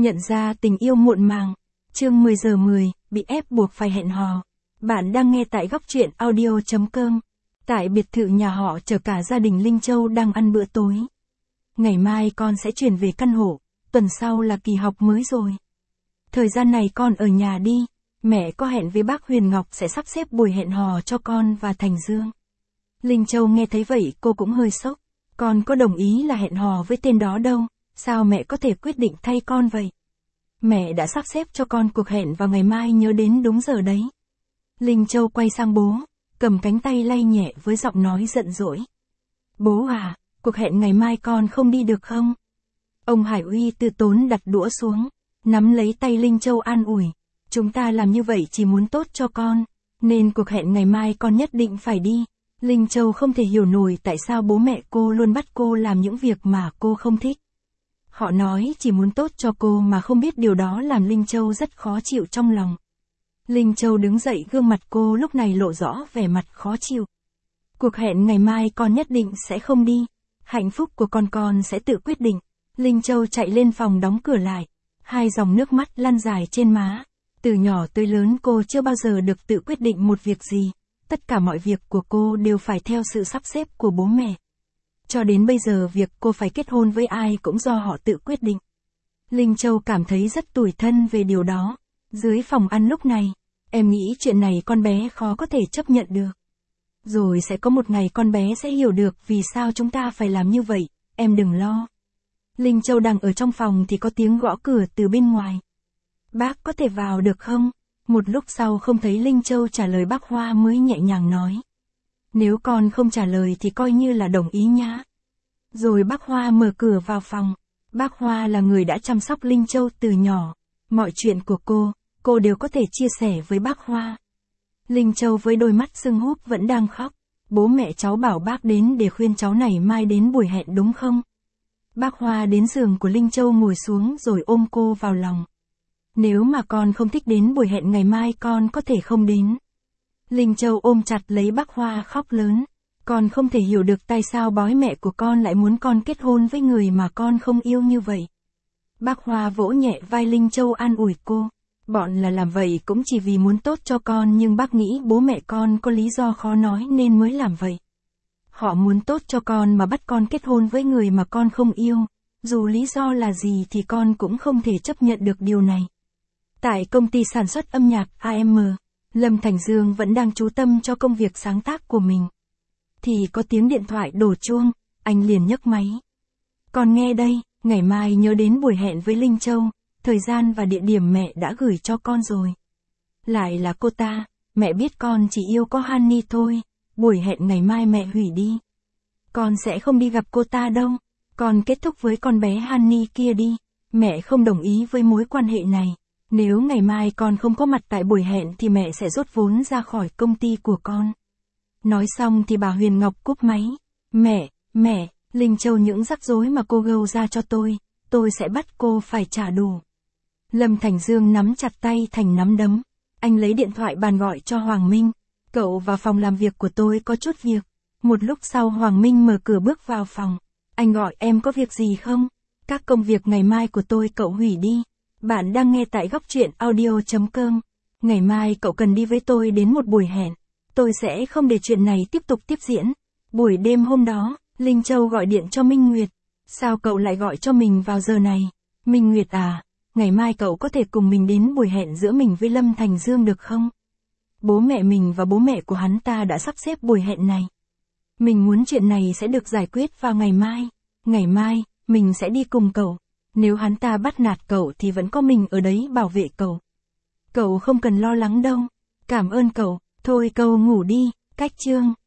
Nhận ra tình yêu muộn màng. Chương 10 giờ 10, bị ép buộc phải hẹn hò. Bạn đang nghe tại góc truyện audio.com. Tại biệt thự nhà họ chở cả gia đình Linh Châu đang ăn bữa tối. Ngày mai con sẽ chuyển về căn hộ, tuần sau là kỳ học mới rồi. Thời gian này con ở nhà đi, mẹ có hẹn với bác Huyền Ngọc sẽ sắp xếp buổi hẹn hò cho con và Thành Dương. Linh Châu nghe thấy vậy cô cũng hơi sốc. Con có đồng ý là hẹn hò với tên đó đâu, sao mẹ có thể quyết định thay con vậy? Mẹ đã sắp xếp cho con cuộc hẹn vào ngày mai, nhớ đến đúng giờ đấy. Linh Châu quay sang bố, cầm cánh tay lay nhẹ với giọng nói giận dỗi. Bố à, cuộc hẹn ngày mai con không đi được không? Ông Hải Uy từ tốn đặt đũa xuống, nắm lấy tay Linh Châu an ủi. Chúng ta làm như vậy chỉ muốn tốt cho con, nên cuộc hẹn ngày mai con nhất định phải đi. Linh Châu không thể hiểu nổi tại sao bố mẹ cô luôn bắt cô làm những việc mà cô không thích. Họ nói chỉ muốn tốt cho cô mà không biết điều đó làm Linh Châu rất khó chịu trong lòng. Linh Châu đứng dậy, gương mặt cô lúc này lộ rõ vẻ mặt khó chịu. Cuộc hẹn ngày mai con nhất định sẽ không đi. Hạnh phúc của con sẽ tự quyết định. Linh Châu chạy lên phòng đóng cửa lại. Hai dòng nước mắt lăn dài trên má. Từ nhỏ tới lớn cô chưa bao giờ được tự quyết định một việc gì. Tất cả mọi việc của cô đều phải theo sự sắp xếp của bố mẹ. Cho đến bây giờ việc cô phải kết hôn với ai cũng do họ tự quyết định. Linh Châu cảm thấy rất tủi thân về điều đó. Dưới phòng ăn lúc này, em nghĩ chuyện này con bé khó có thể chấp nhận được. Rồi sẽ có một ngày con bé sẽ hiểu được vì sao chúng ta phải làm như vậy, em đừng lo. Linh Châu đang ở trong phòng thì có tiếng gõ cửa từ bên ngoài. Bác có thể vào được không? Một lúc sau không thấy Linh Châu trả lời, bác Hoa mới nhẹ nhàng nói. Nếu con không trả lời thì coi như là đồng ý nhá. Rồi bác Hoa mở cửa vào phòng. Bác Hoa là người đã chăm sóc Linh Châu từ nhỏ. Mọi chuyện của cô đều có thể chia sẻ với bác Hoa. Linh Châu với đôi mắt sưng húp vẫn đang khóc. Bố mẹ cháu bảo bác đến để khuyên cháu này mai đến buổi hẹn đúng không? Bác Hoa đến giường của Linh Châu ngồi xuống rồi ôm cô vào lòng. Nếu mà con không thích đến buổi hẹn ngày mai con có thể không đến. Linh Châu ôm chặt lấy bác Hoa khóc lớn. Con không thể hiểu được tại sao bói mẹ của con lại muốn con kết hôn với người mà con không yêu như vậy. Bác Hoa vỗ nhẹ vai Linh Châu an ủi cô. Bọn là làm vậy cũng chỉ vì muốn tốt cho con, nhưng bác nghĩ bố mẹ con có lý do khó nói nên mới làm vậy. Họ muốn tốt cho con mà bắt con kết hôn với người mà con không yêu. Dù lý do là gì thì con cũng không thể chấp nhận được điều này. Tại công ty sản xuất âm nhạc AM, Lâm Thành Dương vẫn đang chú tâm cho công việc sáng tác của mình. Thì có tiếng điện thoại đổ chuông, anh liền nhấc máy. Con nghe đây, ngày mai nhớ đến buổi hẹn với Linh Châu, thời gian và địa điểm mẹ đã gửi cho con rồi. Lại là cô ta, mẹ biết con chỉ yêu có Honey thôi, buổi hẹn ngày mai mẹ hủy đi. Con sẽ không đi gặp cô ta đâu, con kết thúc với con bé Honey kia đi, mẹ không đồng ý với mối quan hệ này. Nếu ngày mai con không có mặt tại buổi hẹn thì mẹ sẽ rút vốn ra khỏi công ty của con. Nói xong thì bà Huyền Ngọc cúp máy. Mẹ, Linh Châu những rắc rối mà cô gâu ra cho tôi sẽ bắt cô phải trả đủ. Lâm Thành Dương nắm chặt tay thành nắm đấm. Anh lấy điện thoại bàn gọi cho Hoàng Minh. Cậu vào phòng làm việc của tôi có chút việc. Một lúc sau Hoàng Minh mở cửa bước vào phòng. Anh gọi, em có việc gì không? Các công việc ngày mai của tôi cậu hủy đi. Bạn đang nghe tại góc truyện audio.com. Ngày mai cậu cần đi với tôi đến một buổi hẹn. Tôi sẽ không để chuyện này tiếp tục tiếp diễn. Buổi đêm hôm đó, Linh Châu gọi điện cho Minh Nguyệt. Sao cậu lại gọi cho mình vào giờ này? Minh Nguyệt à, ngày mai cậu có thể cùng mình đến buổi hẹn giữa mình với Lâm Thành Dương được không? Bố mẹ mình và bố mẹ của hắn ta đã sắp xếp buổi hẹn này. Mình muốn chuyện này sẽ được giải quyết vào ngày mai. Ngày mai, mình sẽ đi cùng cậu. Nếu hắn ta bắt nạt cậu thì vẫn có mình ở đấy bảo vệ cậu. Cậu không cần lo lắng đâu. Cảm ơn cậu. Thôi cậu ngủ đi. Cách chương.